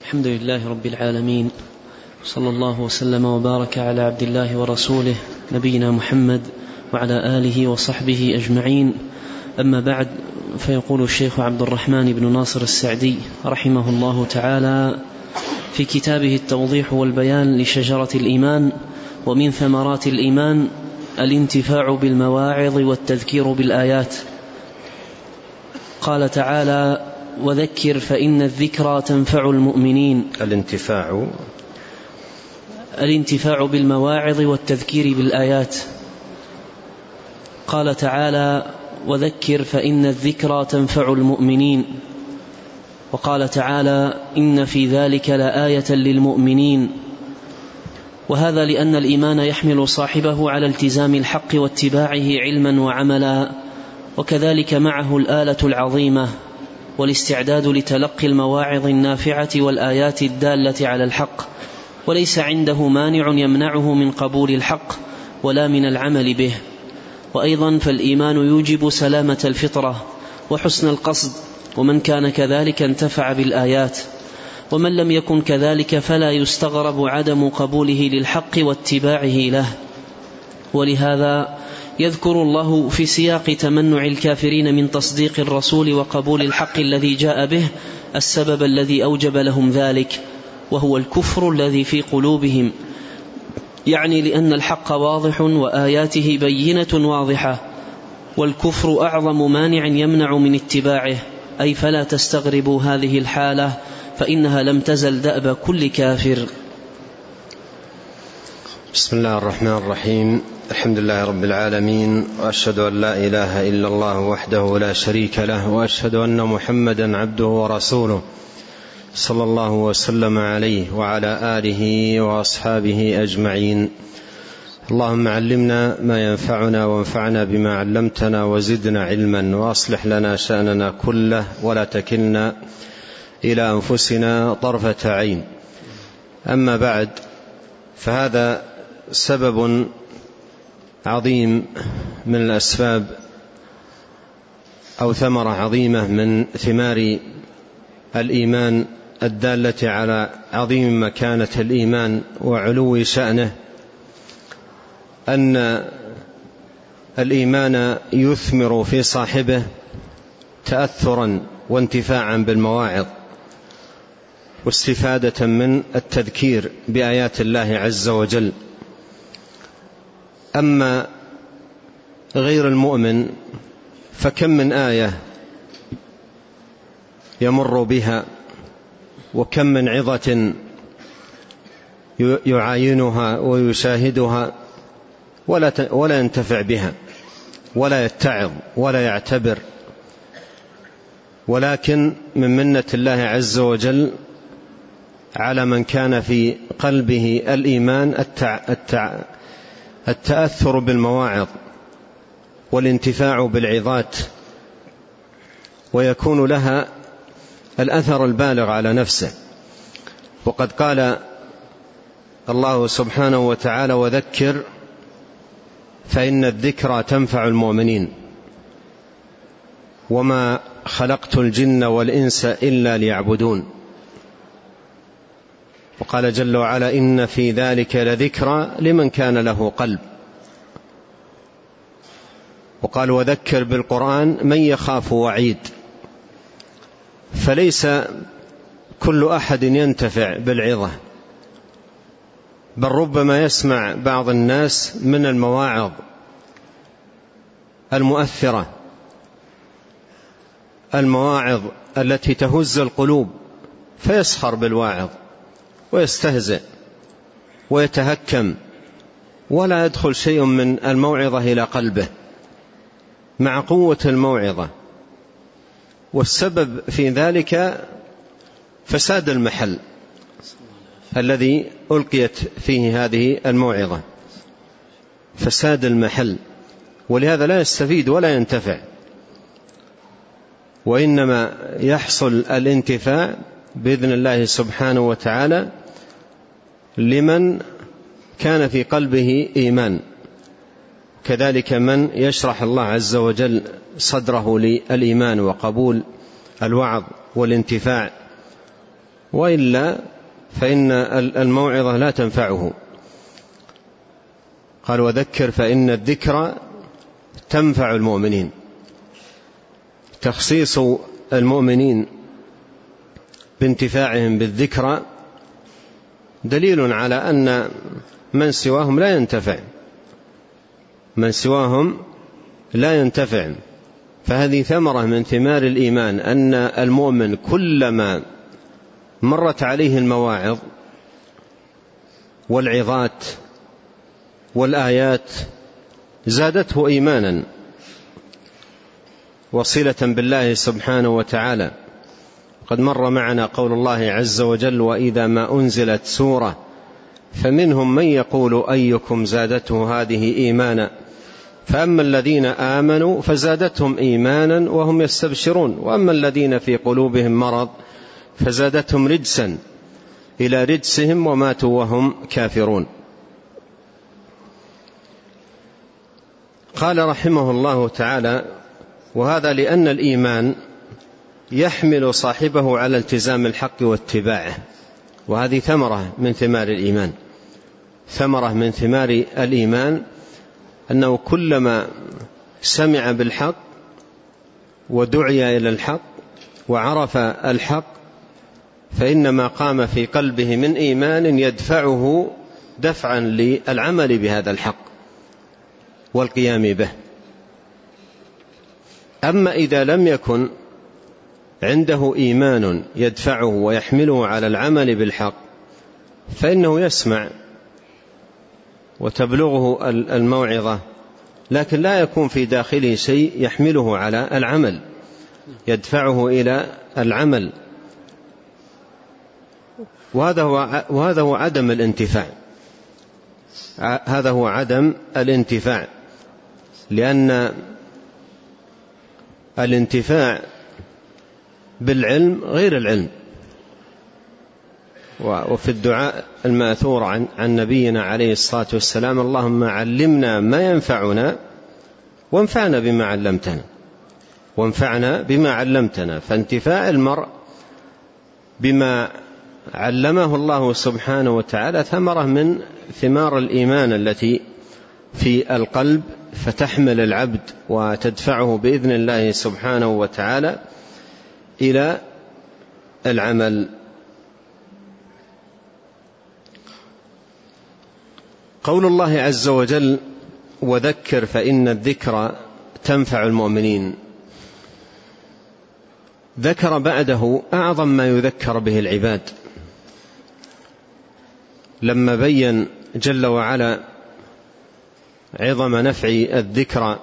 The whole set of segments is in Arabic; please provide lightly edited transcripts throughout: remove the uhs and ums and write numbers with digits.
الحمد لله رب العالمين، صلى الله وسلم وبارك على عبد الله ورسوله نبينا محمد وعلى آله وصحبه أجمعين. أما بعد، فيقول الشيخ عبد الرحمن بن ناصر السعدي رحمه الله تعالى في كتابه التوضيح والبيان لشجرة الإيمان: ومن ثمرات الإيمان الانتفاع بالمواعظ والتذكير بالآيات. قال تعالى: وذكر فإن الذكرى تنفع المؤمنين. الانتفاع بالمواعظ والتذكير بالآيات. قال تعالى: وذكر فإن الذكرى تنفع المؤمنين. وقال تعالى: إن في ذلك لآية للمؤمنين. وهذا لأن الإيمان يحمل صاحبه على التزام الحق واتباعه علما وعملا، وكذلك معه الآلة العظيمة والاستعداد لتلقي المواعظ النافعة والآيات الدالة على الحق، وليس عنده مانع يمنعه من قبول الحق ولا من العمل به. وأيضا فالإيمان يوجب سلامة الفطرة وحسن القصد، ومن كان كذلك انتفع بالآيات، ومن لم يكن كذلك فلا يستغرب عدم قبوله للحق واتباعه له. ولهذا يذكر الله في سياق تمنع الكافرين من تصديق الرسول وقبول الحق الذي جاء به السبب الذي أوجب لهم ذلك، وهو الكفر الذي في قلوبهم، يعني لأن الحق واضح وآياته بينة واضحة، والكفر أعظم مانع يمنع من اتباعه، أي فلا تستغربوا هذه الحالة، فإنها لم تزل دأب كل كافر. بسم الله الرحمن الرحيم. الحمد لله رب العالمين، وأشهد أن لا إله إلا الله وحده لا شريك له، وأشهد أن محمدا عبده ورسوله، صلى الله وسلم عليه وعلى آله وأصحابه أجمعين. اللهم علمنا ما ينفعنا وانفعنا بما علمتنا وزدنا علما، وأصلح لنا شأننا كله ولا تكلنا إلى أنفسنا طرفة عين. أما بعد، فهذا سبب عظيم من الأسباب أو ثمرة عظيمة من ثمار الإيمان الدالة على عظيم مكانة الإيمان وعلو شأنه، أن الإيمان يثمر في صاحبه تأثرا وانتفاعا بالمواعظ واستفادة من التذكير بآيات الله عز وجل. أما غير المؤمن فكم من آية يمر بها، وكم من عظة يعاينها ويشاهدها ولا ينتفع بها ولا يتعظ ولا يعتبر. ولكن من منة الله عز وجل على من كان في قلبه الإيمان التأثر بالمواعظ والانتفاع بالعظات، ويكون لها الأثر البالغ على نفسه. وقد قال الله سبحانه وتعالى: وذكر فإن الذكرى تنفع المؤمنين، وما خلقت الجن والإنس إلا ليعبدون. وقال جل وعلا: إن في ذلك لذكرى لمن كان له قلب. وقال: وذكر بالقرآن من يخاف وعيد. فليس كل أحد ينتفع بالعظة، بل ربما يسمع بعض الناس من المواعظ المؤثرة، المواعظ التي تهز القلوب، فيسخر بالواعظ ويستهزئ ويتهكم، ولا يدخل شيء من الموعظة إلى قلبه مع قوة الموعظة. والسبب في ذلك فساد المحل الذي ألقيت فيه هذه الموعظة، فساد المحل، ولهذا لا يستفيد ولا ينتفع. وإنما يحصل الانتفاع بإذن الله سبحانه وتعالى لمن كان في قلبه إيمان، كذلك من يشرح الله عز وجل صدره للإيمان وقبول الوعظ والانتفاع وإلا فإن الموعظة لا تنفعه. قال وذكر فإن الذكرى تنفع المؤمنين. تخصيص المؤمنين بانتفاعهم بالذكرى دليل على أن من سواهم لا ينتفع، من سواهم لا ينتفع. فهذه ثمرة من ثمار الإيمان، أن المؤمن كلما مرت عليه المواعظ والعظات والآيات زادته إيمانا وصلة بالله سبحانه وتعالى. قد مر معنا قول الله عز وجل وإذا ما أنزلت سورة فمنهم من يقول أيكم زادته هذه إيمانا فأما الذين آمنوا فزادتهم إيمانا وهم يستبشرون وأما الذين في قلوبهم مرض فزادتهم رجسا إلى رجسهم وماتوا وهم كافرون. قال رحمه الله تعالى وهذا لأن الإيمان يحمل صاحبه على التزام الحق واتباعه، وهذه ثمرة من ثمار الإيمان. ثمرة من ثمار الإيمان أنه كلما سمع بالحق ودعي إلى الحق وعرف الحق فإن ما قام في قلبه من إيمان يدفعه دفعا للعمل بهذا الحق والقيام به. أما إذا لم يكن عنده إيمان يدفعه ويحمله على العمل بالحق فإنه يسمع وتبلغه الموعظة لكن لا يكون في داخله شيء يحمله على العمل يدفعه إلى العمل، وهذا هو عدم الانتفاع. هذا هو عدم الانتفاع، لأن الانتفاع بالعلم غير العلم. وفي الدعاء المأثور عن نبينا عليه الصلاة والسلام اللهم علمنا ما ينفعنا وانفعنا بما علمتنا. فانتفاع المرء بما علمه الله سبحانه وتعالى ثمرة من ثمار الإيمان التي في القلب، فتحمل العبد وتدفعه بإذن الله سبحانه وتعالى إلى العمل. قول الله عز وجل وذكر فإن الذكرى تنفع المؤمنين، ذكر بعده أعظم ما يذكر به العباد لما بين جل وعلا عظم نفع الذكرى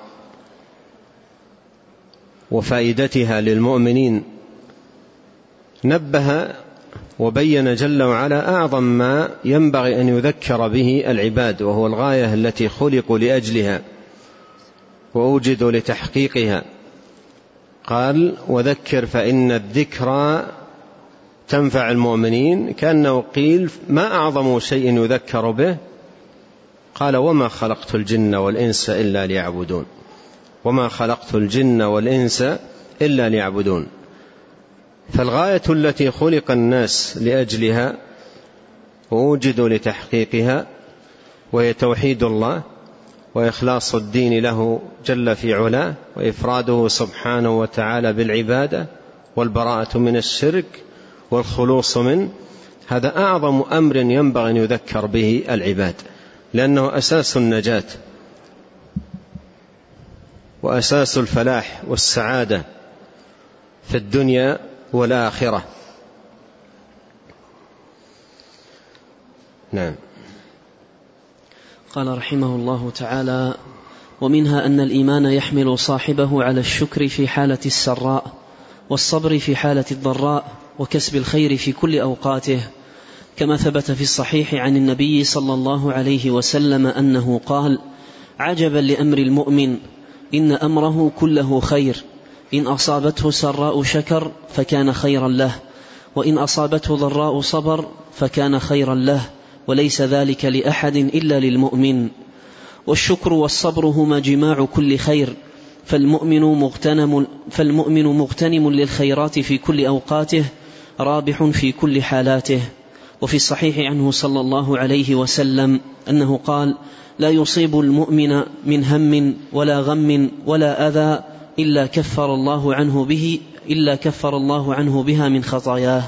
وفائدتها للمؤمنين. نبه وبين جل وعلا أعظم ما ينبغي أن يذكر به العباد، وهو الغاية التي خلقوا لأجلها وأوجدوا لتحقيقها. قال وذكر فإن الذكرى تنفع المؤمنين، كأنه قيل ما أعظم شيء يذكر به؟ قال وما خلقت الجن والإنس إلا ليعبدون، وما خلقت الجن والإنس إلا ليعبدون. فالغاية التي خلق الناس لأجلها ووجدوا لتحقيقها وهي توحيد الله وإخلاص الدين له جل في علاه وإفراده سبحانه وتعالى بالعبادة والبراءة من الشرك والخلوص منه. هذا أعظم أمر ينبغي أن يذكر به العباد، لأنه أساس النجاة وأساس الفلاح والسعادة في الدنيا والآخرة. نعم. قال رحمه الله تعالى ومنها أن الإيمان يحمل صاحبه على الشكر في حالة السراء والصبر في حالة الضراء وكسب الخير في كل أوقاته، كما ثبت في الصحيح عن النبي صلى الله عليه وسلم أنه قال عجبا لأمر المؤمن إن أمره كله خير، إن أصابته سراء شكر فكان خيرا له، وإن أصابته ضراء صبر فكان خيرا له، وليس ذلك لأحد إلا للمؤمن. والشكر والصبر هما جماع كل خير، فالمؤمن مغتنم للخيرات في كل أوقاته، رابح في كل حالاته. وفي الصحيح عنه صلى الله عليه وسلم أنه قال: لا يصيب المؤمن من هم ولا غم ولا أذى إلا كفر الله عنه بها من خطاياه.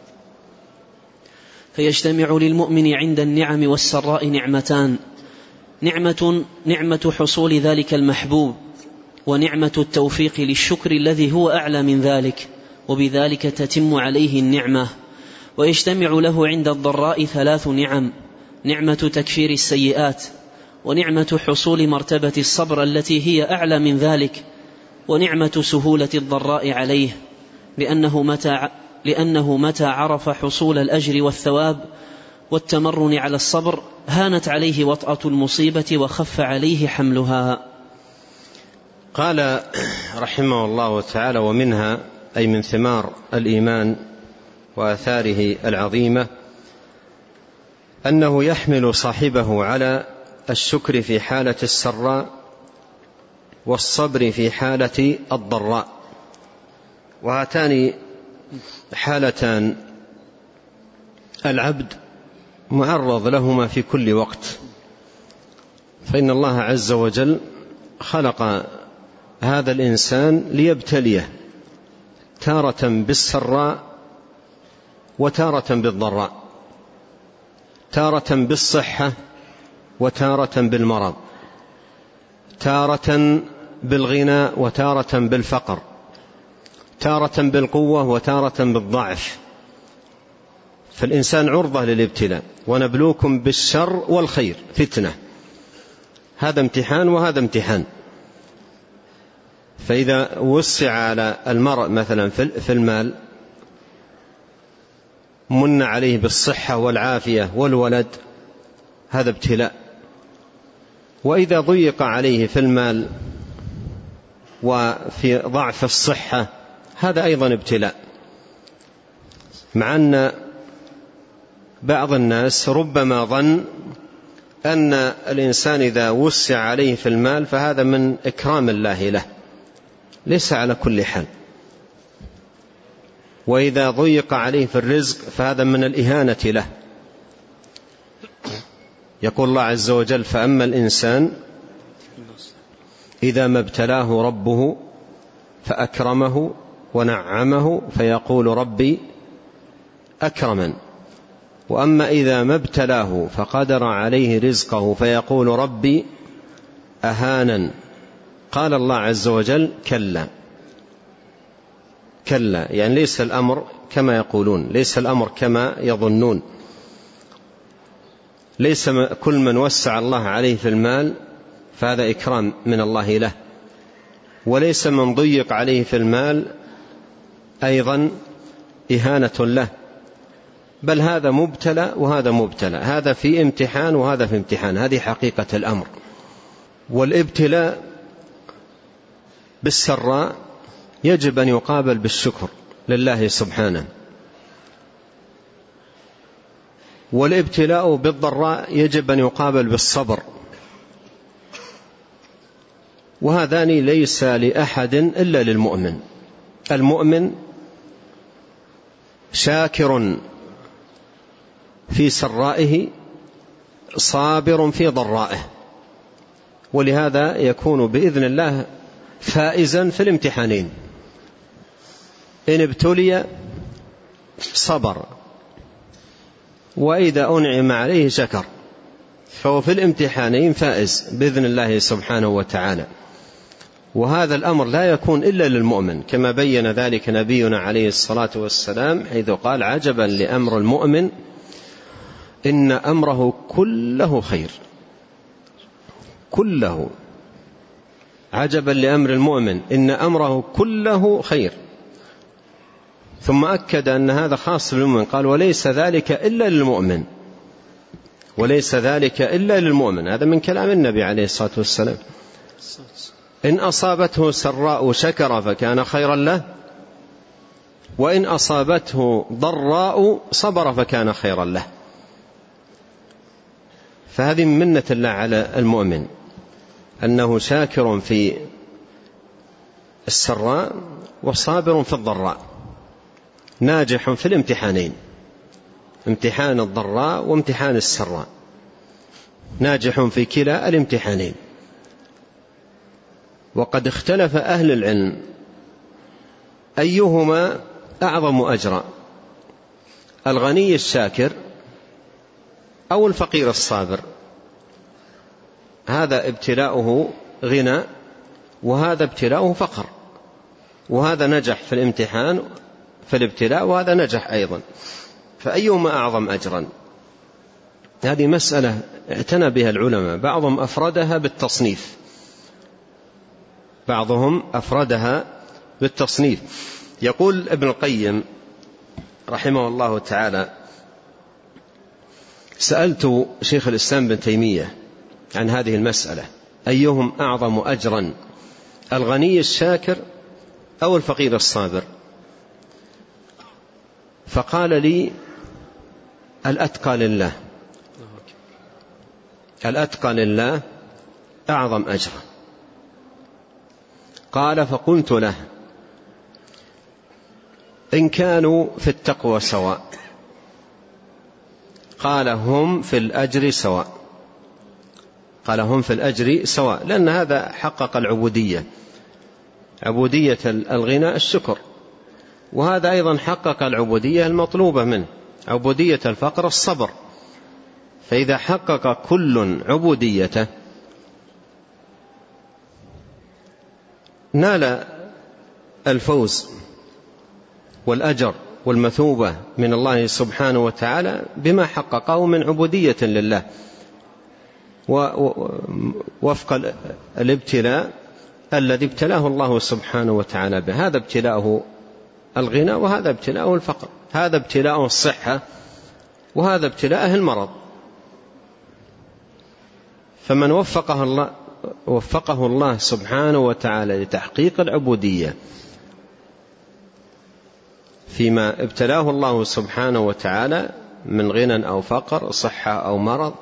فيجتمع للمؤمن عند النعم والسراء نعمتان: نعمة حصول ذلك المحبوب، ونعمة التوفيق للشكر الذي هو أعلى من ذلك، وبذلك تتم عليه النعمة. ويجتمع له عند الضراء 3 نعم: نعمة تكفير السيئات، ونعمة حصول مرتبة الصبر التي هي أعلى من ذلك، ونعمة سهولة الضراء عليه، لأنه متى عرف حصول الأجر والثواب والتمرن على الصبر هانت عليه وطأة المصيبة وخف عليه حملها. قال رحمه الله تعالى: ومنها، أي من ثمار الإيمان وآثاره العظيمة، أنه يحمل صاحبه على الشكر في حالة السراء والصبر في حالة الضراء، وهاتان حالتان العبد معرض لهما في كل وقت، فإن الله عز وجل خلق هذا الإنسان ليبتليه تارة بالسراء وتارة بالضراء، تارة بالصحة وتارة بالمرض، تارة بالغنى وتارة بالفقر، تارة بالقوة وتارة بالضعف. فالإنسان عرضة للابتلاء. ونبلوكم بالشر والخير فتنة، هذا امتحان وهذا امتحان. فإذا وسع على المرء مثلا في المال، من عليه بالصحة والعافية والولد، هذا ابتلاء. وإذا ضيق عليه في المال وفي ضعف الصحة، هذا أيضا ابتلاء. مع أن بعض الناس ربما ظن أن الإنسان إذا وسع عليه في المال فهذا من إكرام الله له، ليس على كل حال. وإذا ضيق عليه في الرزق فهذا من الإهانة له. يقول الله عز وجل: فأما الإنسان إذا ما ابتلاه ربه فأكرمه ونعمه فيقول ربي أكرمن، وأما إذا ما ابتلاه فقدر عليه رزقه فيقول ربي أهانن. قال الله عز وجل: كلا كلا، يعني ليس الأمر كما يقولون، ليس الأمر كما يظنون. ليس كل من وسع الله عليه في المال فهذا إكرام من الله له، وليس من ضيق عليه في المال أيضا إهانة له، بل هذا مبتلى وهذا مبتلى، هذا في امتحان وهذا في امتحان. هذه حقيقة الأمر. والابتلاء بالسراء يجب أن يقابل بالشكر لله سبحانه، والابتلاء بالضراء يجب أن يقابل بالصبر، وهذان ليس لأحد إلا للمؤمن. المؤمن شاكر في سرائه صابر في ضرائه، ولهذا يكون بإذن الله فائزا في الامتحانين. إن ابتلي صبر، وإذا أنعم عليه شكر، فهو في الامتحانين فائز بإذن الله سبحانه وتعالى. وهذا الأمر لا يكون إلا للمؤمن، كما بين ذلك نبينا عليه الصلاة والسلام حيث قال: عجبا لأمر المؤمن إن أمره كله خير. كله، عجبا لأمر المؤمن إن أمره كله خير. ثم أكد أن هذا خاص بالمؤمن، قال: وليس ذلك إلا للمؤمن، وليس ذلك إلا للمؤمن. هذا من كلام النبي عليه الصلاة والسلام. إن أصابته سراء شكر فكان خيرا له، وإن أصابته ضراء صبر فكان خيرا له. فهذه من منة الله على المؤمن أنه شاكر في السراء وصابر في الضراء. ناجح في الامتحانين، امتحان الضراء وامتحان السراء، ناجح في كلا الامتحانين. وقد اختلف أهل العلم أيهما أعظم أجرا، الغني الشاكر أو الفقير الصابر. هذا ابتلاؤه غنى وهذا ابتلاؤه فقر، وهذا نجح في الامتحان في الابتلاء وهذا نجح أيضا، فأيهما أعظم أجرا؟ هذه مسألة اعتنى بها العلماء، بعضهم أفردها بالتصنيف، بعضهم أفردها بالتصنيف. يقول ابن القيم رحمه الله تعالى: سألت شيخ الإسلام بن تيمية عن هذه المسألة، أيهم أعظم أجرا، الغني الشاكر أو الفقير الصابر؟ فقال لي: الأتقى لله، الأتقى لله أعظم أجرا. قال: فقلت له: إن كانوا في التقوى سواء؟ قال: هم في الأجر سواء. قال: هم في الأجر سواء، لأن هذا حقق العبودية، عبودية الغنى الشكر، وهذا أيضا حقق العبودية المطلوبة منه، عبودية الفقر الصبر. فإذا حقق كل عبوديته نال الفوز والأجر والمثوبة من الله سبحانه وتعالى بما حققه من عبودية لله، ووفق الابتلاء الذي ابتلاه الله سبحانه وتعالى به. هذا ابتلاءه الغنى وهذا ابتلاءه الفقر، هذا ابتلاءه الصحة وهذا ابتلاءه المرض. فمن وفقه الله سبحانه وتعالى لتحقيق العبودية فيما ابتلاه الله سبحانه وتعالى من غنى أو فقر، صحة أو مرض،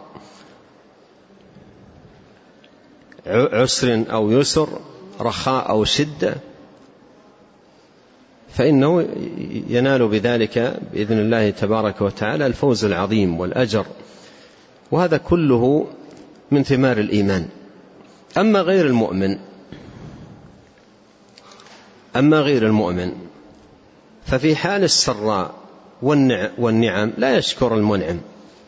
عسر أو يسر، رخاء أو شدة، فإنه ينال بذلك بإذن الله تبارك وتعالى الفوز العظيم والأجر، وهذا كله من ثمار الإيمان. أما غير المؤمن ففي حال السراء والنعم لا يشكر المنعم،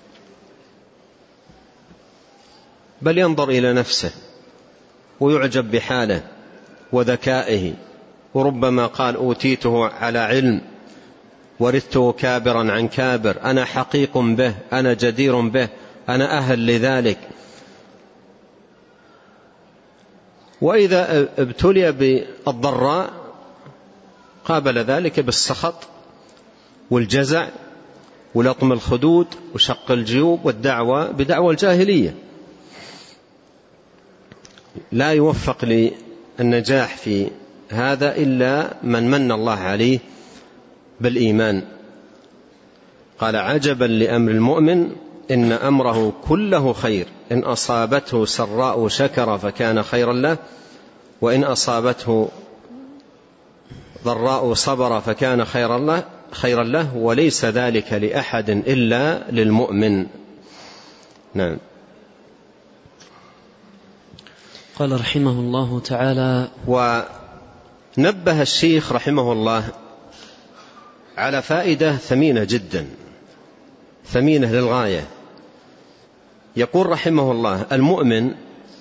بل ينظر إلى نفسه ويعجب بحاله وذكائه، وربما قال: أوتيته على علم، ورثته كابرا عن كابر، أنا حقيق به، أنا جدير به، أنا أهل لذلك. وإذا ابتلي بالضراء قابل ذلك بالسخط والجزع ولطم الخدود وشق الجيوب والدعوة بدعوى الجاهلية. لا يوفق للنجاح في هذا إلا من من الله عليه بالإيمان. قال: عجبا لأمر المؤمن إن أمره كله خير، إن أصابته سراء شكر فكان خيرا له، وإن أصابته ضراء صبر فكان خيرا له، وليس ذلك لأحد إلا للمؤمن. نعم. قال رحمه الله تعالى: ونبه الشيخ رحمه الله على فائدة ثمينة جدا، ثمينة للغاية. يقول رحمه الله: المؤمن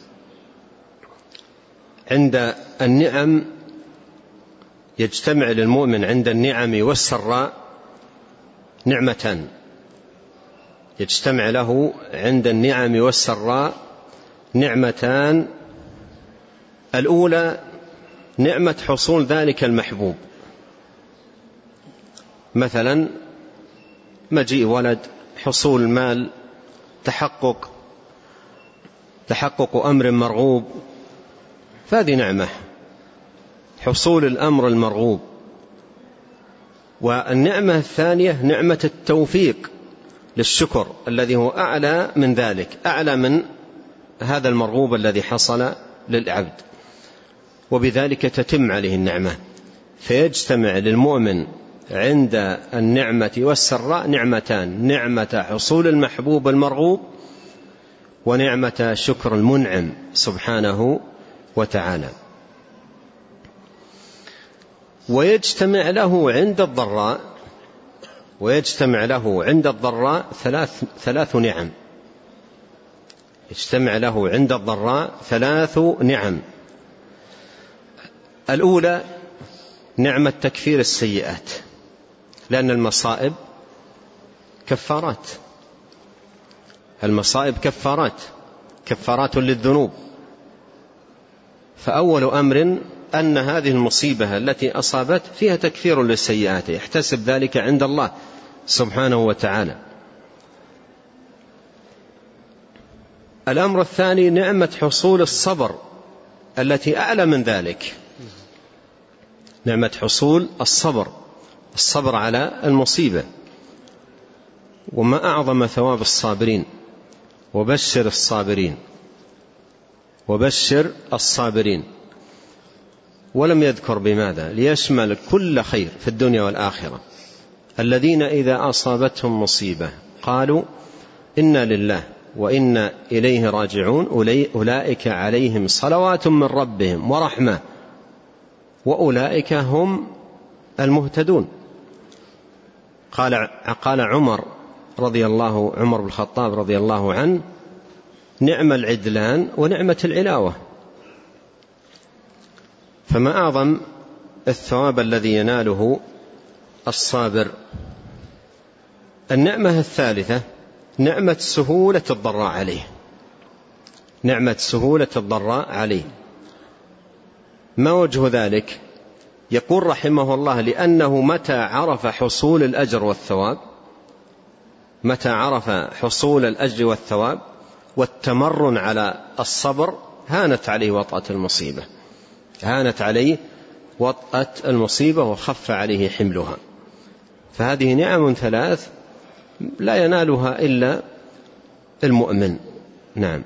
عند النعم يجتمع للمؤمن عند النعم والسراء نعمتان، يجتمع له عند النعم والسراء نعمتان. الأولى نعمة حصول ذلك المحبوب، مثلا مجيء ولد، حصول مال، تحقق أمر مرغوب، فهذه نعمة، حصول الأمر المرغوب. والنعمة الثانية نعمة التوفيق للشكر الذي هو أعلى من ذلك، أعلى من هذا المرغوب الذي حصل للعبد، وبذلك تتم عليه النعمة. فيجتمع للمؤمن عند النعمة والسراء نعمتان: نعمة حصول المحبوب المرغوب، ونعمة شكر المنعم سبحانه وتعالى. ويجتمع له عند الضراء ثلاث نعم. يجتمع له عند الضراء 3 نعم. الأولى نعمة تكفير السيئات، لأن المصائب كفارات، المصائب كفارات للذنوب. فأول أمر أن هذه المصيبة التي أصابت فيها تكفير للسيئات، يحتسب ذلك عند الله سبحانه وتعالى. الأمر الثاني نعمة حصول الصبر التي أعلى من ذلك، نعمة حصول الصبر على المصيبة. وما أعظم ثواب الصابرين، وبشر الصابرين. ولم يذكر بماذا؟ ليشمل كل خير في الدنيا والآخرة. الذين إذا أصابتهم مصيبة قالوا إنا لله وإنا إليه راجعون أولئك عليهم صلوات من ربهم ورحمة وأولئك هم المهتدون. قال عمر بن الخطاب رضي الله عنه: نعم العدلان ونعمة العلاوة. فما أعظم الثواب الذي يناله الصابر. النعمة الثالثة نعمة سهولة الضراء عليه. ما وجه ذلك؟ يقول رحمه الله: لأنه متى عرف حصول الأجر والثواب والتمرن على الصبر هانت عليه وطأة المصيبة وخف عليه حملها. فهذه نعم 3 لا ينالها إلا المؤمن. نعم.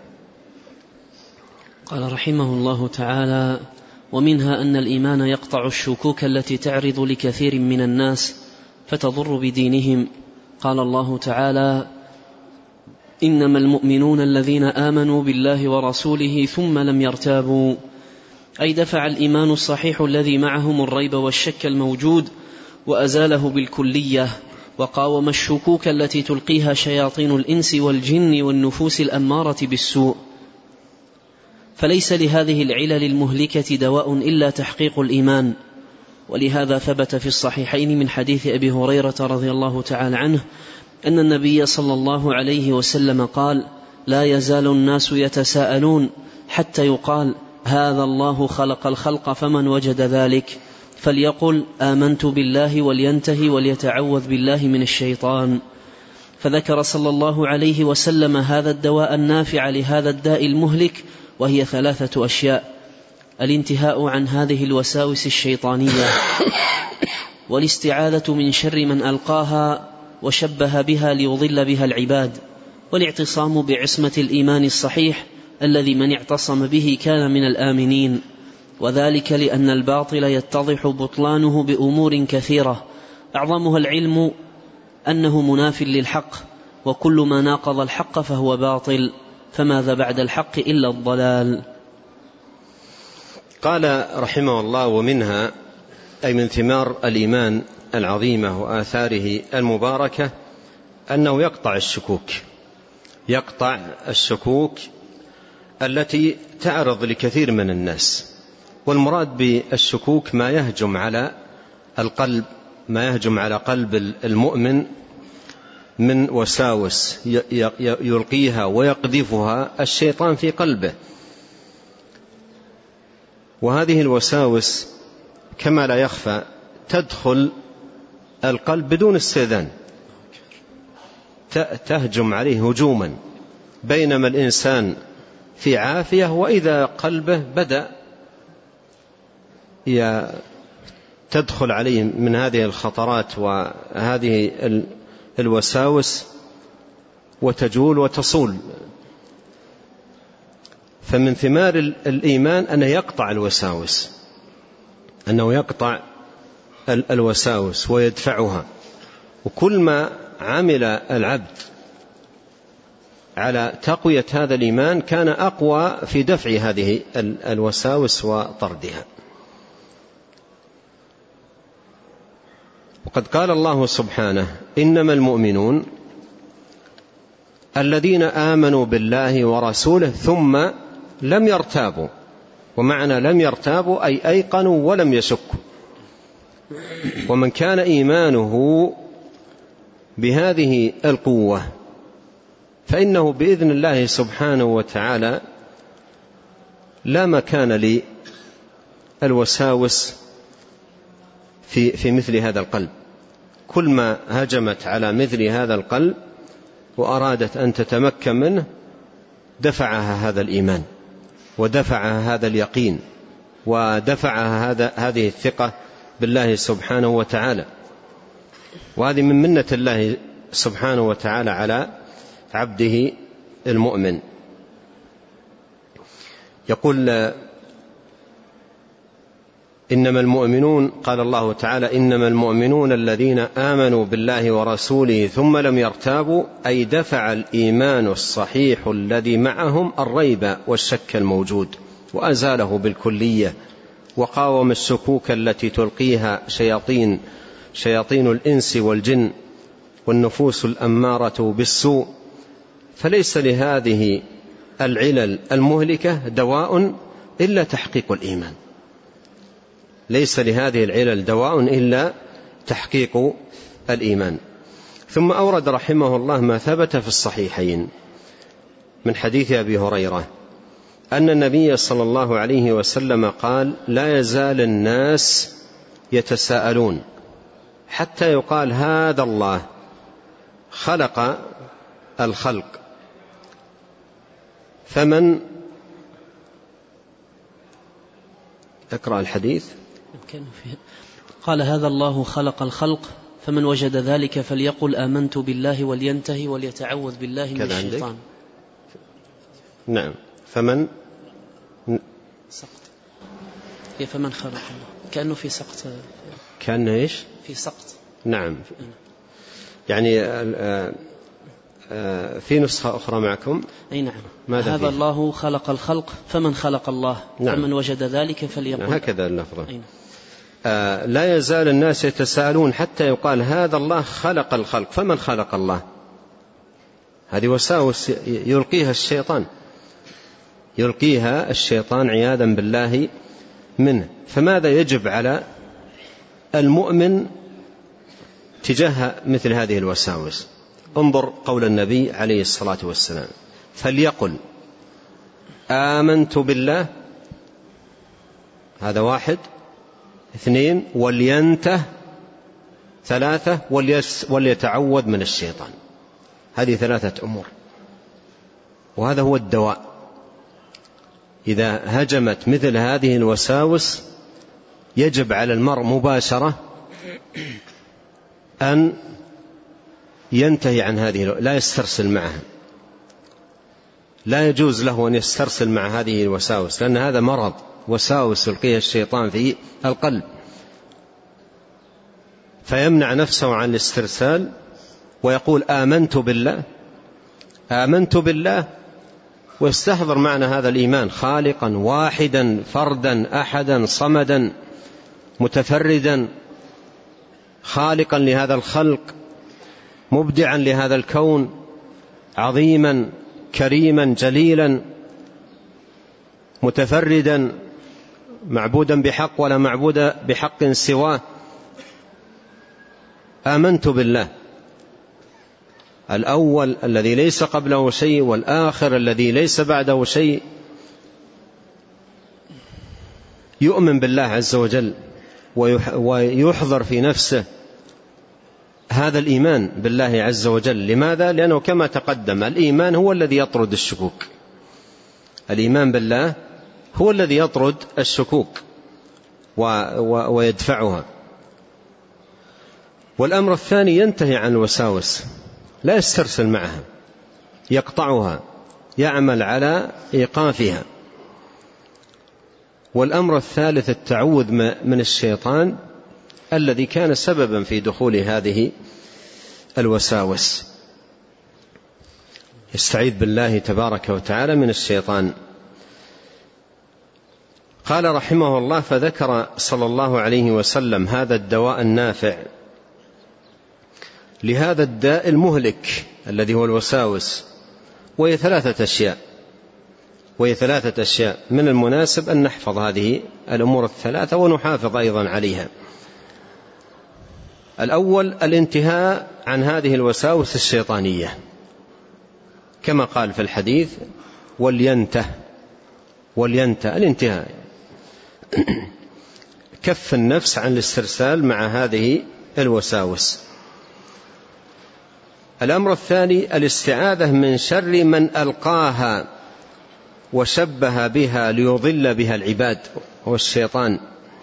قال رحمه الله تعالى: ومنها أن الإيمان يقطع الشكوك التي تعرض لكثير من الناس فتضر بدينهم. قال الله تعالى: إنما المؤمنون الذين آمنوا بالله ورسوله ثم لم يرتابوا، أي دفع الإيمان الصحيح الذي معهم الريب والشك الموجود وأزاله بالكلية، وقاوم الشكوك التي تلقيها شياطين الإنس والجن والنفوس الأمارة بالسوء. فليس لهذه العلل المهلكة دواء إلا تحقيق الإيمان. ولهذا ثبت في الصحيحين من حديث أبي هريرة رضي الله تعالى عنه أن النبي صلى الله عليه وسلم قال: لا يزال الناس يتساءلون حتى يقال: هذا الله خلق الخلق فمن وجد ذلك فليقل آمنت بالله ولينتهي وليتعوذ بالله من الشيطان. فذكر صلى الله عليه وسلم هذا الدواء النافع لهذا الداء المهلك، وهي 3 أشياء: الانتهاء عن هذه الوساوس الشيطانية، والاستعاذة من شر من ألقاها وشبه بها ليضل بها العباد، والاعتصام بعصمة الإيمان الصحيح الذي من اعتصم به كان من الآمنين. وذلك لأن الباطل يتضح بطلانه بأمور كثيرة، أعظمها العلم أنه مناف للحق، وكل ما ناقض الحق فهو باطل، فماذا بعد الحق إلا الضلال. قال رحمه الله: ومنها أي من ثمار الإيمان العظيمة وآثاره المباركة أنه يقطع الشكوك التي تعرض لكثير من الناس. والمراد بالشكوك ما يهجم على قلب المؤمن من وساوس يلقيها ويقذفها الشيطان في قلبه. وهذه الوساوس كما لا يخفى تدخل القلب بدون استئذان، تهجم عليه هجوما، بينما الإنسان في عافية، وإذا قلبه بدأ تدخل عليه من هذه الخطرات وهذه الوساوس وتجول وتصول. فمن ثمار الإيمان أنه يقطع الوساوس، أنه يقطع الوساوس ويدفعها. وكل ما عمل العبد على تقوية هذا الإيمان كان أقوى في دفع هذه الوساوس وطردها. وقد قال الله سبحانه: إنما المؤمنون الذين آمنوا بالله ورسوله ثم لم يرتابوا. ومعنى لم يرتابوا أي أيقنوا ولم يشكوا. ومن كان إيمانه بهذه القوة فإنه بإذن الله سبحانه وتعالى لا مكان للوساوس في مثل هذا القلب. كل ما هجمت على مثل هذا القلب وأرادت أن تتمكن منه دفعها هذا الإيمان، ودفعها هذا اليقين، ودفعها هذه الثقة بالله سبحانه وتعالى. وهذه من منة الله سبحانه وتعالى على عبده المؤمن. يقول: إنما المؤمنون، قال الله تعالى: إنما المؤمنون الذين آمنوا بالله ورسوله ثم لم يرتابوا، أي دفع الإيمان الصحيح الذي معهم الريب والشك الموجود وأزاله بالكلية، وقاوم الشكوك التي تلقيها شياطين الإنس والجن والنفوس الأمارة بالسوء. فليس لهذه العلل المهلكة دواء إلا تحقيق الإيمان. ليس لهذه العلل دواء إلا تحقيق الإيمان. ثم أورد رحمه الله ما ثبت في الصحيحين من حديث أبي هريرة أن النبي صلى الله عليه وسلم قال: لا يزال الناس يتساءلون حتى يقال هذا الله خلق الخلق فمن اقرأ الحديث. قال: هذا الله خلق الخلق فمن وجد ذلك فليقل آمنت بالله ولينتهي وليتعوذ بالله من الشيطان. نعم. فمن سقط هي فمن خلق الله، كأنه في سقط، كأنه إيش في سقط. نعم. يعني في نسخة أخرى معكم. أي نعم. هذا فيه؟ الله خلق الخلق فمن خلق الله. نعم. فمن وجد ذلك فليقل. هكذا اللفظة. لا يزال الناس يتساءلون حتى يقال هذا الله خلق الخلق فمن خلق الله. هذه وساوس يلقيها الشيطان عياذا بالله منه. فماذا يجب على المؤمن تجاه مثل هذه الوساوس؟ انظر قول النبي عليه الصلاة والسلام: فليقل آمنت بالله، هذا 1، 2، ولينته، 3، وليتعوذ من الشيطان. هذه 3 أمور، وهذا هو الدواء. إذا هجمت مثل هذه الوساوس يجب على المرء مباشرة أن ينتهي عن هذه، لا يسترسل معها. لا يجوز له أن يسترسل مع هذه الوساوس، لأن هذا مرض، وساوس يلقيها الشيطان في القلب، فيمنع نفسه عن الاسترسال ويقول آمنت بالله، ويستحضر معنى هذا الإيمان: خالقا واحدا فردا أحدا صمدا متفردا، خالقا لهذا الخلق، مبدعا لهذا الكون، عظيما كريما جليلا متفردا، معبودا بحق ولا معبود بحق سواه. آمنت بالله الأول الذي ليس قبله شيء، والآخر الذي ليس بعده شيء. يؤمن بالله عز وجل ويحضر في نفسه هذا الإيمان بالله عز وجل. لماذا؟ لأنه كما تقدم الإيمان هو الذي يطرد الشكوك. الإيمان بالله هو الذي يطرد الشكوك ويدفعها. والأمر الثاني ينتهي عن الوساوس، لا يسترسل معها، يقطعها، يعمل على إيقافها. والأمر الثالث التعوذ من الشيطان، الذي كان سببا في دخول هذه الوساوس. يستعيذ بالله تبارك وتعالى من الشيطان. قال رحمه الله: فذكر صلى الله عليه وسلم هذا الدواء النافع لهذا الداء المهلك الذي هو الوساوس، وهي ثلاثة أشياء من المناسب أن نحفظ هذه الأمور الثلاثة ونحافظ أيضا عليها. الأول الانتهاء عن هذه الوساوس الشيطانية، كما قال في الحديث: ولينته الانتهاء، كف النفس عن الاسترسال مع هذه الوساوس. الأمر الثاني الاستعاذة من شر من ألقاها وشبه بها ليضل بها العباد، هو الشيطان.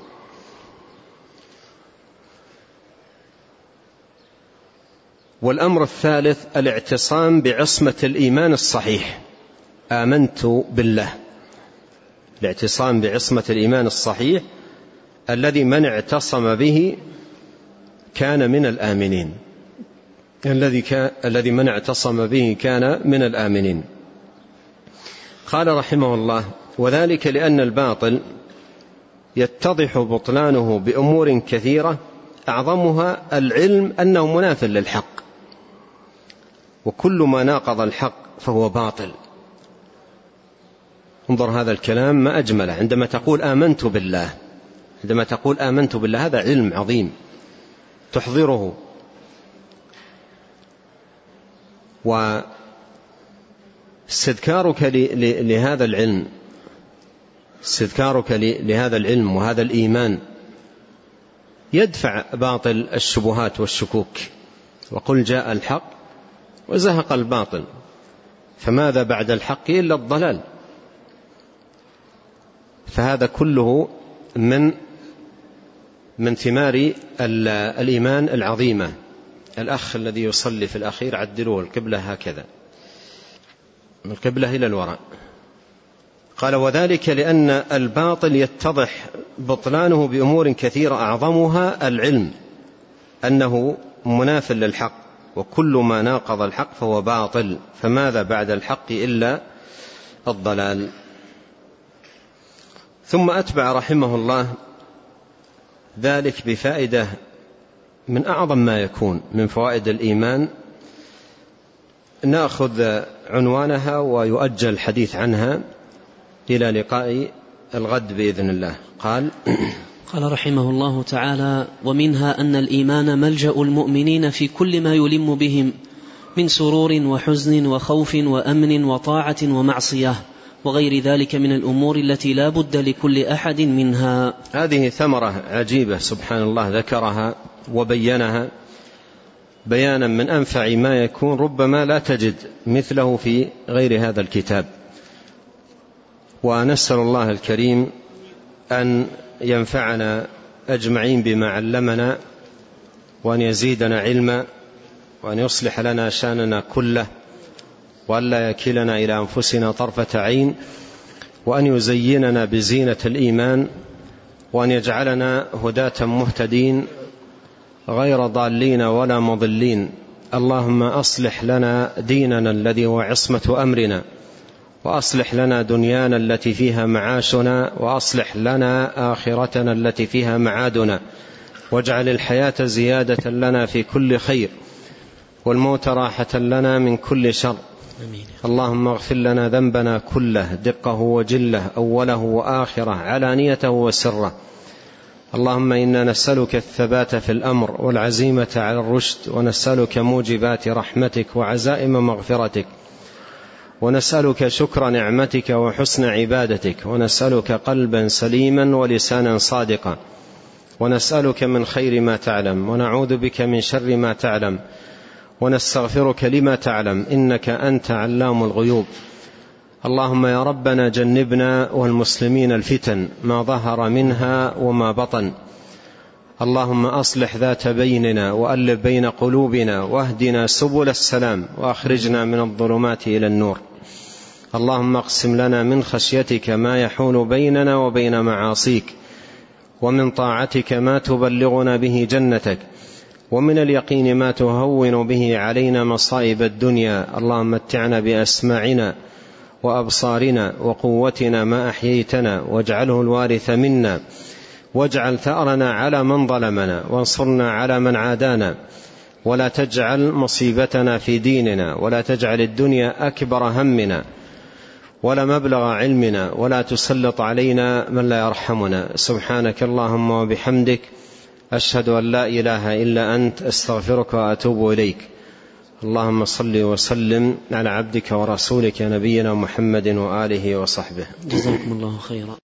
والأمر الثالث الاعتصام بعصمة الإيمان الصحيح، آمنت بالله، الاعتصام بعصمة الإيمان الصحيح الذي من اعتصم به كان من الآمنين، الذي من اعتصم به كان من الآمنين. قال رحمه الله: وذلك لأن الباطل يتضح بطلانه بأمور كثيرة أعظمها العلم أنه مناف للحق، وكل ما ناقض الحق فهو باطل. انظر هذا الكلام ما أجمله، عندما تقول آمنت بالله، هذا علم عظيم تحضره، واستذكارك لهذا العلم وهذا الإيمان يدفع باطل الشبهات والشكوك. وقل جاء الحق وزهق الباطل فماذا بعد الحق إلا الضلال. فهذا كله من ثمار الإيمان العظيمة. الأخ الذي يصلي في الأخير عدلوه القبلة هكذا، من القبلة إلى الوراء. قال: وذلك لأن الباطل يتضح بطلانه بأمور كثيرة أعظمها العلم أنه مناف للحق، وكل ما ناقض الحق فهو باطل، فماذا بعد الحق إلا الضلال. ثم أتبع رحمه الله ذلك بفائدة من أعظم ما يكون من فوائد الإيمان، نأخذ عنوانها ويؤجل الحديث عنها إلى لقاء الغد بإذن الله. قال رحمه الله تعالى: ومنها أن الإيمان ملجأ المؤمنين في كل ما يلم بهم من سرور وحزن وخوف وأمن وطاعة ومعصية وغير ذلك من الأمور التي لا بد لكل أحد منها. هذه ثمرة عجيبة سبحان الله ذكرها وبينها بيانا من أنفع ما يكون، ربما لا تجد مثله في غير هذا الكتاب. ونسأل الله الكريم أن ينفعنا أجمعين بما علمنا، وأن يزيدنا علما، وأن يصلح لنا شأننا كله، وأن لا يكلنا إلى أنفسنا طرفة عين، وأن يزيننا بزينة الإيمان، وأن يجعلنا هداة مهتدين غير ضالين ولا مضلين. اللهم أصلح لنا ديننا الذي هو عصمة أمرنا، وأصلح لنا دنيانا التي فيها معاشنا، وأصلح لنا آخرتنا التي فيها معادنا، واجعل الحياة زيادة لنا في كل خير، والموت راحة لنا من كل شر. اللهم اغفر لنا ذنبنا كله دقه وجله، أوله وآخره، علانيته وسره. اللهم إنا نسألك الثبات في الأمر والعزيمة على الرشد، ونسألك موجبات رحمتك وعزائم مغفرتك، ونسألك شكر نعمتك وحسن عبادتك، ونسألك قلبا سليما ولسانا صادقا، ونسألك من خير ما تعلم، ونعوذ بك من شر ما تعلم، ونستغفرك لما تعلم، إنك أنت علام الغيوب. اللهم يا ربنا جنبنا والمسلمين الفتن ما ظهر منها وما بطن. اللهم أصلح ذات بيننا، وألف بين قلوبنا، واهدنا سبل السلام، وأخرجنا من الظلمات إلى النور. اللهم اقسم لنا من خشيتك ما يحول بيننا وبين معاصيك، ومن طاعتك ما تبلغنا به جنتك، ومن اليقين ما تهون به علينا مصائب الدنيا. اللهم متعنا بأسماعنا وأبصارنا وقوتنا ما أحييتنا، واجعله الوارث منا، واجعل ثأرنا على من ظلمنا، وانصرنا على من عادانا، ولا تجعل مصيبتنا في ديننا، ولا تجعل الدنيا أكبر همنا ولا مبلغ علمنا، ولا تسلط علينا من لا يرحمنا. سبحانك اللهم وبحمدك، أشهد أن لا إله إلا أنت، أستغفرك وأتوب إليك. اللهم صل وسلم على عبدك ورسولك نبينا محمد وآله وصحبه. جزاكم الله خيرا.